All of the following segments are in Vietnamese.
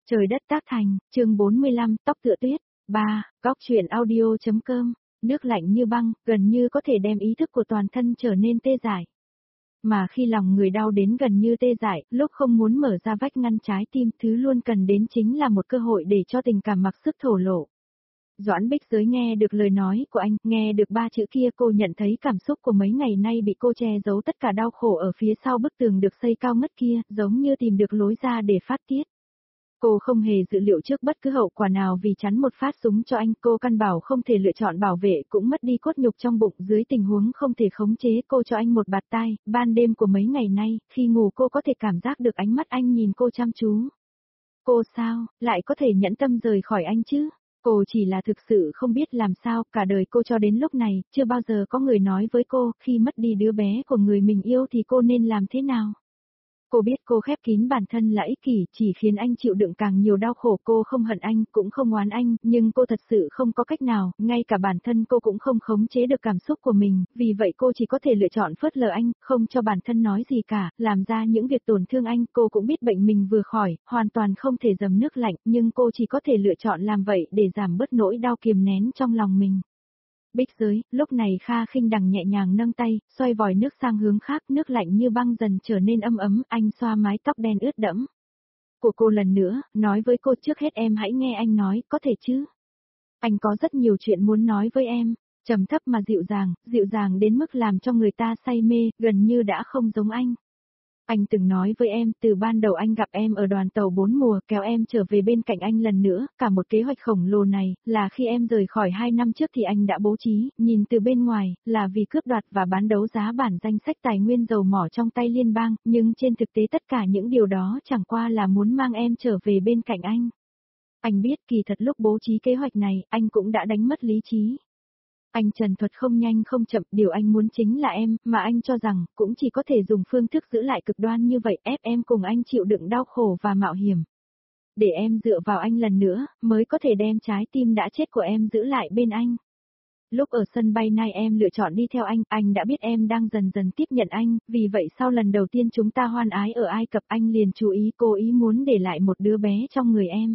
Trời đất tác thành, chương 45, tóc tựa tuyết. 3. Góc truyện audio.com. Nước lạnh như băng, gần như có thể đem ý thức của toàn thân trở nên tê dại. Mà khi lòng người đau đến gần như tê dại, lúc không muốn mở ra vách ngăn trái tim, thứ luôn cần đến chính là một cơ hội để cho tình cảm mặc sức thổ lộ. Doãn Bích Giới nghe được lời nói của anh, nghe được ba chữ kia, cô nhận thấy cảm xúc của mấy ngày nay bị cô che giấu tất cả đau khổ ở phía sau bức tường được xây cao ngất kia, giống như tìm được lối ra để phát tiết. Cô không hề dự liệu trước bất cứ hậu quả nào vì chắn một phát súng cho anh, cô căn bảo không thể lựa chọn bảo vệ cũng mất đi cốt nhục trong bụng, dưới tình huống không thể khống chế cô cho anh một bạt tai, ban đêm của mấy ngày nay, khi ngủ cô có thể cảm giác được ánh mắt anh nhìn cô chăm chú. Cô sao, lại có thể nhẫn tâm rời khỏi anh chứ? Cô chỉ là thực sự không biết làm sao, cả đời cô cho đến lúc này, chưa bao giờ có người nói với cô, khi mất đi đứa bé của người mình yêu thì cô nên làm thế nào? Cô biết cô khép kín bản thân là ích kỷ, chỉ khiến anh chịu đựng càng nhiều đau khổ. Cô không hận anh, cũng không oán anh, nhưng cô thật sự không có cách nào, ngay cả bản thân cô cũng không khống chế được cảm xúc của mình, vì vậy cô chỉ có thể lựa chọn phớt lờ anh, không cho bản thân nói gì cả, làm ra những việc tổn thương anh. Cô cũng biết bệnh mình vừa khỏi, hoàn toàn không thể dầm nước lạnh, nhưng cô chỉ có thể lựa chọn làm vậy để giảm bớt nỗi đau kiềm nén trong lòng mình. Bích Giới, lúc này Kha Khinh Đằng nhẹ nhàng nâng tay, xoay vòi nước sang hướng khác, nước lạnh như băng dần trở nên ấm, anh xoa mái tóc đen ướt đẫm của cô lần nữa, nói với cô, trước hết em hãy nghe anh nói, có thể chứ? Anh có rất nhiều chuyện muốn nói với em, trầm thấp mà dịu dàng đến mức làm cho người ta say mê, gần như đã không giống anh. Anh từng nói với em, từ ban đầu anh gặp em ở đoàn tàu 4 mùa, kéo em trở về bên cạnh anh lần nữa, cả một kế hoạch khổng lồ này, là khi em rời khỏi 2 năm trước thì anh đã bố trí, nhìn từ bên ngoài, là vì cướp đoạt và bán đấu giá bản danh sách tài nguyên dầu mỏ trong tay liên bang, nhưng trên thực tế tất cả những điều đó chẳng qua là muốn mang em trở về bên cạnh anh. Anh biết kỳ thật lúc bố trí kế hoạch này, anh cũng đã đánh mất lý trí. Anh trần thuật không nhanh không chậm, điều anh muốn chính là em, mà anh cho rằng, cũng chỉ có thể dùng phương thức giữ lại cực đoan như vậy, ép em cùng anh chịu đựng đau khổ và mạo hiểm. Để em dựa vào anh lần nữa, mới có thể đem trái tim đã chết của em giữ lại bên anh. Lúc ở sân bay nay em lựa chọn đi theo anh đã biết em đang dần dần tiếp nhận anh, vì vậy sau lần đầu tiên chúng ta hoan ái ở Ai Cập, anh liền chú ý, cố ý muốn để lại một đứa bé trong người em.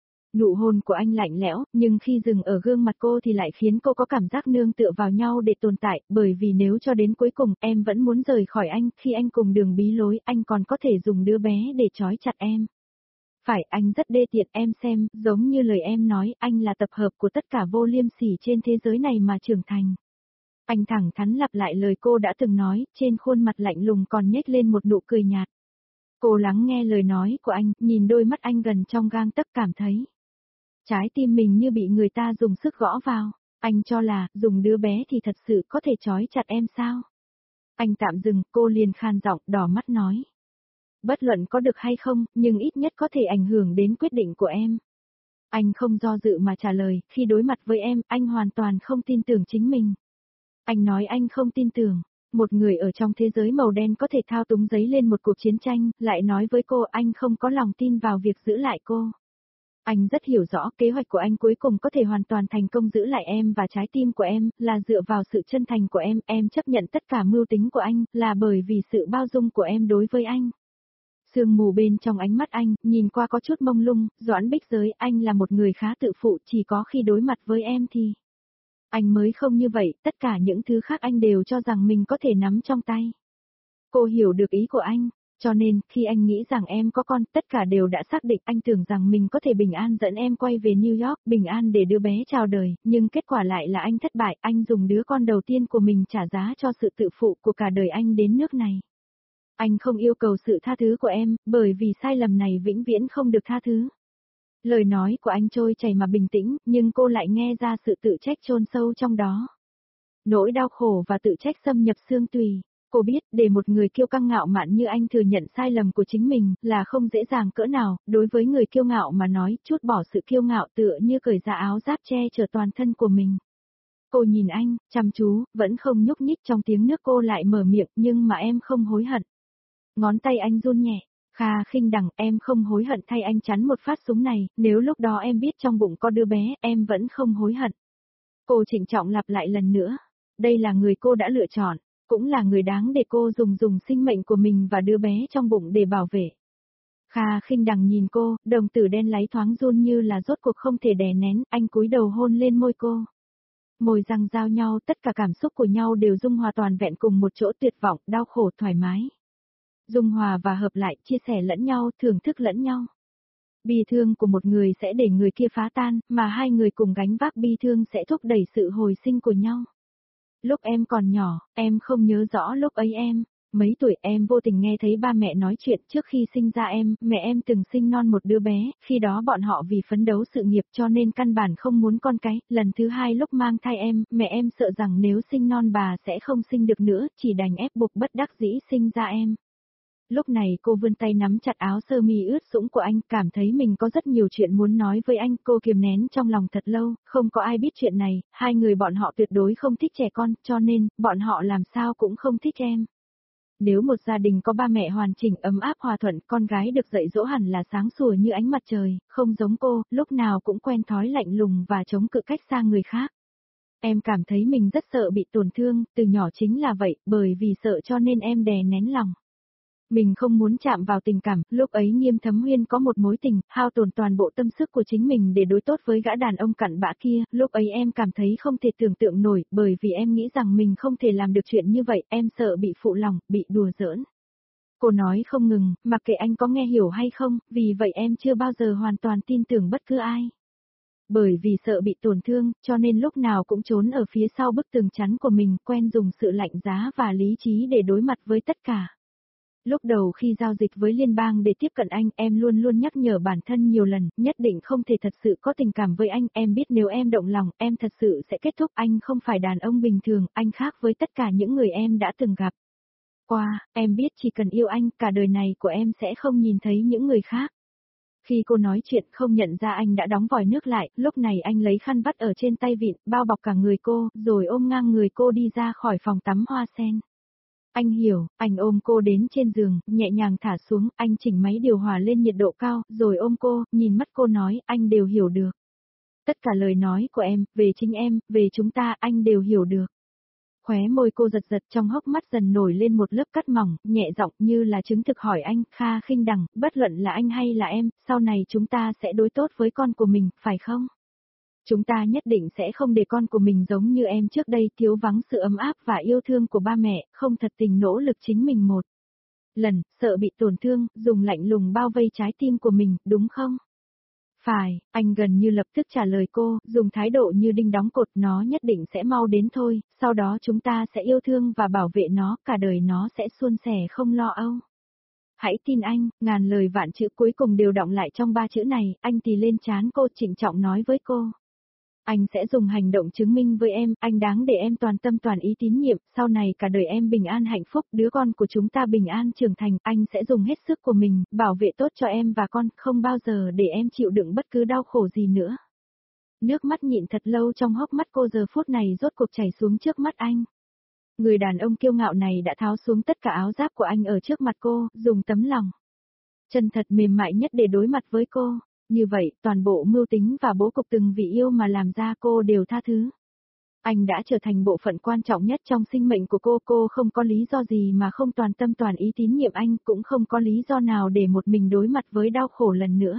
Nụ hôn của anh lạnh lẽo, nhưng khi dừng ở gương mặt cô thì lại khiến cô có cảm giác nương tựa vào nhau để tồn tại, bởi vì nếu cho đến cuối cùng em vẫn muốn rời khỏi anh, khi anh cùng đường bí lối, anh còn có thể dùng đứa bé để trói chặt em. Phải, anh rất đê tiện, em xem, giống như lời em nói, anh là tập hợp của tất cả vô liêm sỉ trên thế giới này mà trưởng thành. Anh thẳng thắn lặp lại lời cô đã từng nói, trên khuôn mặt lạnh lùng còn nhếch lên một nụ cười nhạt. Cô lắng nghe lời nói của anh, nhìn đôi mắt anh gần trong gang tấc, cảm thấy trái tim mình như bị người ta dùng sức gõ vào. Anh cho là, dùng đứa bé thì thật sự có thể trói chặt em sao? Anh tạm dừng, cô liền khan giọng, đỏ mắt nói. Bất luận có được hay không, nhưng ít nhất có thể ảnh hưởng đến quyết định của em. Anh không do dự mà trả lời, khi đối mặt với em, anh hoàn toàn không tin tưởng chính mình. Anh nói anh không tin tưởng. Một người ở trong thế giới màu đen có thể thao túng giấy lên một cuộc chiến tranh, lại nói với cô anh không có lòng tin vào việc giữ lại cô. Anh rất hiểu rõ kế hoạch của anh cuối cùng có thể hoàn toàn thành công giữ lại em và trái tim của em, là dựa vào sự chân thành của em chấp nhận tất cả mưu tính của anh, là bởi vì sự bao dung của em đối với anh. Sương mù bên trong ánh mắt anh, nhìn qua có chút mông lung, Doãn Bích Giới, anh là một người khá tự phụ, chỉ có khi đối mặt với em thì anh mới không như vậy, tất cả những thứ khác anh đều cho rằng mình có thể nắm trong tay. Cô hiểu được ý của anh. Cho nên, khi anh nghĩ rằng em có con, tất cả đều đã xác định, anh tưởng rằng mình có thể bình an dẫn em quay về New York, bình an để đứa bé chào đời, nhưng kết quả lại là anh thất bại, anh dùng đứa con đầu tiên của mình trả giá cho sự tự phụ của cả đời anh đến nước này. Anh không yêu cầu sự tha thứ của em, bởi vì sai lầm này vĩnh viễn không được tha thứ. Lời nói của anh trôi chảy mà bình tĩnh, nhưng cô lại nghe ra sự tự trách chôn sâu trong đó. Nỗi đau khổ và tự trách xâm nhập xương tùy. Cô biết, để một người kiêu căng ngạo mạn như anh thừa nhận sai lầm của chính mình, là không dễ dàng cỡ nào, đối với người kiêu ngạo mà nói, chút bỏ sự kiêu ngạo tựa như cởi ra áo giáp che chở toàn thân của mình. Cô nhìn anh, chăm chú, vẫn không nhúc nhích, trong tiếng nước cô lại mở miệng, nhưng mà em không hối hận. Ngón tay anh run nhẹ, Kha Khinh Đằng, em không hối hận thay anh chắn một phát súng này, nếu lúc đó em biết trong bụng có đứa bé, em vẫn không hối hận. Cô trịnh trọng lặp lại lần nữa, đây là người cô đã lựa chọn. Cũng là người đáng để cô dùng sinh mệnh của mình và đứa bé trong bụng để bảo vệ. Kha Khinh Đằng nhìn cô, đồng tử đen láy thoáng run như là rốt cuộc không thể đè nén, anh cúi đầu hôn lên môi cô. Môi răng giao nhau, tất cả cảm xúc của nhau đều dung hòa toàn vẹn cùng một chỗ, tuyệt vọng, đau khổ, thoải mái. Dung hòa và hợp lại, chia sẻ lẫn nhau, thưởng thức lẫn nhau. Bi thương của một người sẽ để người kia phá tan, mà hai người cùng gánh vác bi thương sẽ thúc đẩy sự hồi sinh của nhau. Lúc em còn nhỏ, em không nhớ rõ lúc ấy mấy tuổi, em vô tình nghe thấy ba mẹ nói chuyện. Trước khi sinh ra em, mẹ em từng sinh non một đứa bé, khi đó bọn họ vì phấn đấu sự nghiệp cho nên căn bản không muốn con cái. Lần thứ hai lúc mang thai em, mẹ em sợ rằng nếu sinh non bà sẽ không sinh được nữa, chỉ đành ép buộc bất đắc dĩ sinh ra em. Lúc này cô vươn tay nắm chặt áo sơ mi ướt sũng của anh, cảm thấy mình có rất nhiều chuyện muốn nói với anh. Cô kiềm nén trong lòng thật lâu, không có ai biết chuyện này, hai người bọn họ tuyệt đối không thích trẻ con, cho nên, bọn họ làm sao cũng không thích em. Nếu một gia đình có ba mẹ hoàn chỉnh, ấm áp, hòa thuận, con gái được dạy dỗ hẳn là sáng sủa như ánh mặt trời, không giống cô, lúc nào cũng quen thói lạnh lùng và chống cự cách xa người khác. Em cảm thấy mình rất sợ bị tổn thương, từ nhỏ chính là vậy, bởi vì sợ cho nên em đè nén lòng. Mình không muốn chạm vào tình cảm, lúc ấy Nghiêm Thấm Huyên có một mối tình, hao tổn toàn bộ tâm sức của chính mình để đối tốt với gã đàn ông cặn bã kia, lúc ấy em cảm thấy không thể tưởng tượng nổi, bởi vì em nghĩ rằng mình không thể làm được chuyện như vậy, em sợ bị phụ lòng, bị đùa giỡn. Cô nói không ngừng, mặc kệ anh có nghe hiểu hay không, vì vậy em chưa bao giờ hoàn toàn tin tưởng bất cứ ai. Bởi vì sợ bị tổn thương, cho nên lúc nào cũng trốn ở phía sau bức tường chắn của mình, quen dùng sự lạnh giá và lý trí để đối mặt với tất cả. Lúc đầu khi giao dịch với liên bang để tiếp cận anh, em luôn luôn nhắc nhở bản thân nhiều lần, nhất định không thể thật sự có tình cảm với anh, em biết nếu em động lòng, em thật sự sẽ kết thúc, anh không phải đàn ông bình thường, anh khác với tất cả những người em đã từng gặp. Em biết chỉ cần yêu anh, cả đời này của em sẽ không nhìn thấy những người khác. Khi cô nói chuyện không nhận ra anh đã đóng vòi nước lại, lúc này anh lấy khăn vắt ở trên tay vịn, bao bọc cả người cô, rồi ôm ngang người cô đi ra khỏi phòng tắm hoa sen. Anh hiểu, anh ôm cô đến trên giường, nhẹ nhàng thả xuống, anh chỉnh máy điều hòa lên nhiệt độ cao, rồi ôm cô, nhìn mắt cô nói, anh đều hiểu được. Tất cả lời nói của em, về chính em, về chúng ta, anh đều hiểu được. Khóe môi cô giật giật, trong hốc mắt dần nổi lên một lớp cắt mỏng, nhẹ giọng như là chứng thực hỏi anh, Kha Khinh Đằng, bất luận là anh hay là em, sau này chúng ta sẽ đối tốt với con của mình, phải không? Chúng ta nhất định sẽ không để con của mình giống như em trước đây, thiếu vắng sự ấm áp và yêu thương của ba mẹ, không thật tình nỗ lực chính mình một lần, sợ bị tổn thương, dùng lạnh lùng bao vây trái tim của mình, đúng không? Phải, anh gần như lập tức trả lời cô, dùng thái độ như đinh đóng cột, nó nhất định sẽ mau đến thôi, sau đó chúng ta sẽ yêu thương và bảo vệ nó, cả đời nó sẽ suôn sẻ không lo âu. Hãy tin anh, ngàn lời vạn chữ cuối cùng đều đọng lại trong ba chữ này, anh thì lên trán cô, trịnh trọng nói với cô. Anh sẽ dùng hành động chứng minh với em, anh đáng để em toàn tâm toàn ý tín nhiệm, sau này cả đời em bình an hạnh phúc, đứa con của chúng ta bình an trưởng thành, anh sẽ dùng hết sức của mình, bảo vệ tốt cho em và con, không bao giờ để em chịu đựng bất cứ đau khổ gì nữa. Nước mắt nhịn thật lâu trong hốc mắt cô giờ phút này rốt cuộc chảy xuống trước mắt anh. Người đàn ông kiêu ngạo này đã tháo xuống tất cả áo giáp của anh ở trước mặt cô, dùng tấm lòng chân thật mềm mại nhất để đối mặt với cô. Như vậy, toàn bộ mưu tính và bố cục từng vì yêu mà làm ra cô đều tha thứ. Anh đã trở thành bộ phận quan trọng nhất trong sinh mệnh của cô không có lý do gì mà không toàn tâm toàn ý tín nhiệm anh, cũng không có lý do nào để một mình đối mặt với đau khổ lần nữa.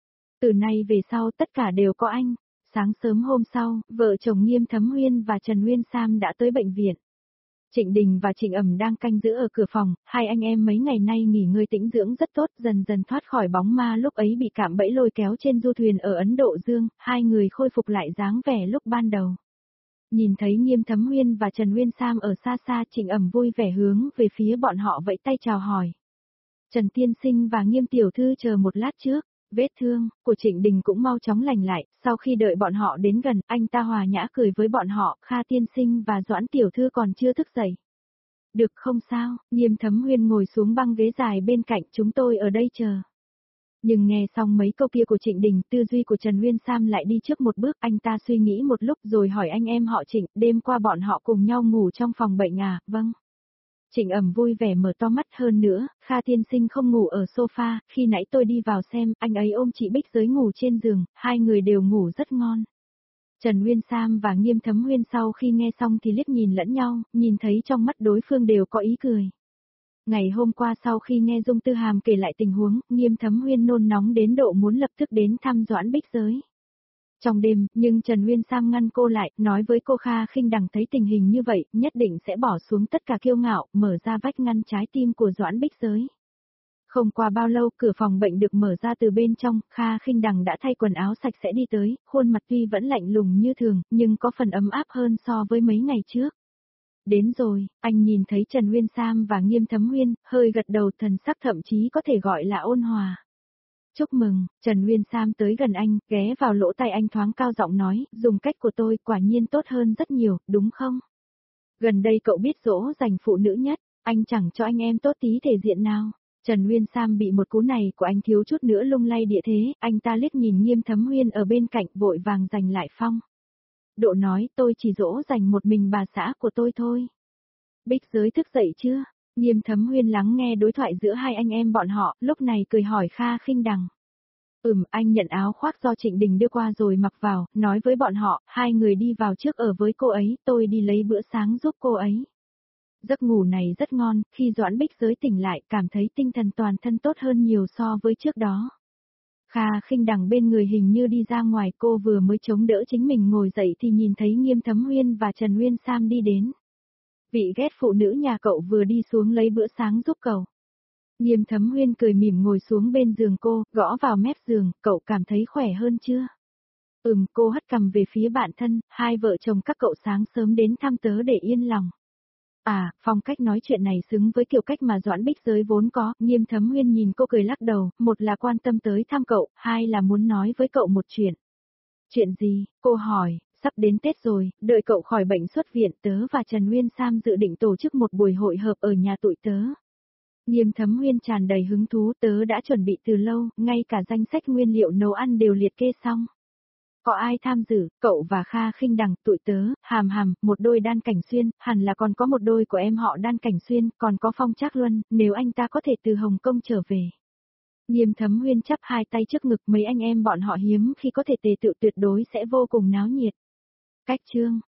Từ nay về sau tất cả đều có anh. Sáng sớm hôm sau, vợ chồng Nghiêm Thấm Huyên và Trần Nguyên Sam đã tới bệnh viện. Trịnh Đình và Trịnh Ẩm đang canh giữ ở cửa phòng, hai anh em mấy ngày nay nghỉ ngơi tĩnh dưỡng rất tốt, dần dần thoát khỏi bóng ma lúc ấy bị cạm bẫy lôi kéo trên du thuyền ở Ấn Độ Dương, hai người khôi phục lại dáng vẻ lúc ban đầu. Nhìn thấy Nghiêm Thấm Huyên và Trần Nguyên Sam ở xa xa, Trịnh Ẩm vui vẻ hướng về phía bọn họ vẫy tay chào hỏi. Trần Tiên Sinh và Nghiêm Tiểu Thư chờ một lát trước. Vết thương của Trịnh Đình cũng mau chóng lành lại, sau khi đợi bọn họ đến gần, anh ta hòa nhã cười với bọn họ, Kha Tiên Sinh và Doãn Tiểu Thư còn chưa thức dậy. Được không sao, Nghiêm Thấm Huyên ngồi xuống băng ghế dài bên cạnh, chúng tôi ở đây chờ. Nhưng nghe xong mấy câu kia của Trịnh Đình, tư duy của Trần Nguyên Sam lại đi trước một bước, anh ta suy nghĩ một lúc rồi hỏi anh em họ Trịnh, đêm qua bọn họ cùng nhau ngủ trong phòng bệnh à, vâng. Trịnh Ẩm vui vẻ mở to mắt hơn nữa, Kha Tiên Sinh không ngủ ở sofa, khi nãy tôi đi vào xem, anh ấy ôm chị Bích Giới ngủ trên giường, hai người đều ngủ rất ngon. Trần Nguyên Sam và Nghiêm Thấm Huyên sau khi nghe xong thì liếc nhìn lẫn nhau, nhìn thấy trong mắt đối phương đều có ý cười. Ngày hôm qua sau khi nghe Dung Tư Hàm kể lại tình huống, Nghiêm Thấm Huyên nôn nóng đến độ muốn lập tức đến thăm Doãn Bích Giới. Trong đêm, nhưng Trần Uyên Sam ngăn cô lại, nói với cô Kha Khinh Đằng thấy tình hình như vậy, nhất định sẽ bỏ xuống tất cả kiêu ngạo, mở ra vách ngăn trái tim của Doãn Bích Giới. Không qua bao lâu, cửa phòng bệnh được mở ra từ bên trong, Kha Khinh Đằng đã thay quần áo sạch sẽ đi tới, khuôn mặt tuy vẫn lạnh lùng như thường, nhưng có phần ấm áp hơn so với mấy ngày trước. Đến rồi, anh nhìn thấy Trần Uyên Sam và Nghiêm Thấm Huyên, hơi gật đầu, thần sắc thậm chí có thể gọi là ôn hòa. Chúc mừng, Trần Uyên Sam tới gần anh, ghé vào lỗ tai anh thoáng cao giọng nói, dùng cách của tôi quả nhiên tốt hơn rất nhiều, đúng không? Gần đây cậu biết dỗ dành phụ nữ nhất, anh chẳng cho anh em tốt tí thể diện nào. Trần Uyên Sam bị một cú này của anh thiếu chút nữa lung lay địa thế, anh ta liếc nhìn Nghiêm Thấm Huyên ở bên cạnh vội vàng giành lại phong. Độ nói tôi chỉ dỗ dành một mình bà xã của tôi thôi. Bích Giới thức dậy chưa? Nghiêm Thấm Huyên lắng nghe đối thoại giữa hai anh em bọn họ, lúc này cười hỏi Kha Khinh Đằng. Anh nhận áo khoác do Trịnh Đình đưa qua rồi mặc vào, nói với bọn họ, hai người đi vào trước ở với cô ấy, tôi đi lấy bữa sáng giúp cô ấy. Giấc ngủ này rất ngon, khi Doãn Bích Giới tỉnh lại cảm thấy tinh thần toàn thân tốt hơn nhiều so với trước đó. Kha Khinh Đằng bên người hình như đi ra ngoài, cô vừa mới chống đỡ chính mình ngồi dậy thì nhìn thấy Nghiêm Thấm Huyên và Trần Uyên Sam đi đến. Vị ghét phụ nữ nhà cậu vừa đi xuống lấy bữa sáng giúp cậu. Nghiêm Thấm Huyên cười mỉm ngồi xuống bên giường cô, gõ vào mép giường, cậu cảm thấy khỏe hơn chưa? Cô hất cằm về phía bạn thân, hai vợ chồng các cậu sáng sớm đến thăm tớ để yên lòng. Phong cách nói chuyện này xứng với kiểu cách mà Doãn Bích Giới vốn có, Nghiêm Thấm Huyên nhìn cô cười lắc đầu, một là quan tâm tới thăm cậu, hai là muốn nói với cậu một chuyện. Chuyện gì? Cô hỏi, sắp đến Tết rồi, đợi cậu khỏi bệnh xuất viện, tớ và Trần Uyên Sam dự định tổ chức một buổi hội hợp ở nhà tụi tớ. Nghiêm Thấm Huyên tràn đầy hứng thú, tớ đã chuẩn bị từ lâu, ngay cả danh sách nguyên liệu nấu ăn đều liệt kê xong. Có ai tham dự, cậu và Kha Khinh Đằng, tụi tớ, Hàm Hàm, một đôi Đan Cảnh Xuyên, hẳn là còn có một đôi của em họ Đan Cảnh Xuyên, còn có Phong Trác Luân, nếu anh ta có thể từ Hồng Kông trở về. Nghiêm Thấm Huyên chắp hai tay trước ngực, mấy anh em bọn họ hiếm khi có thể tề tựu, tuyệt đối sẽ vô cùng náo nhiệt. Cách chương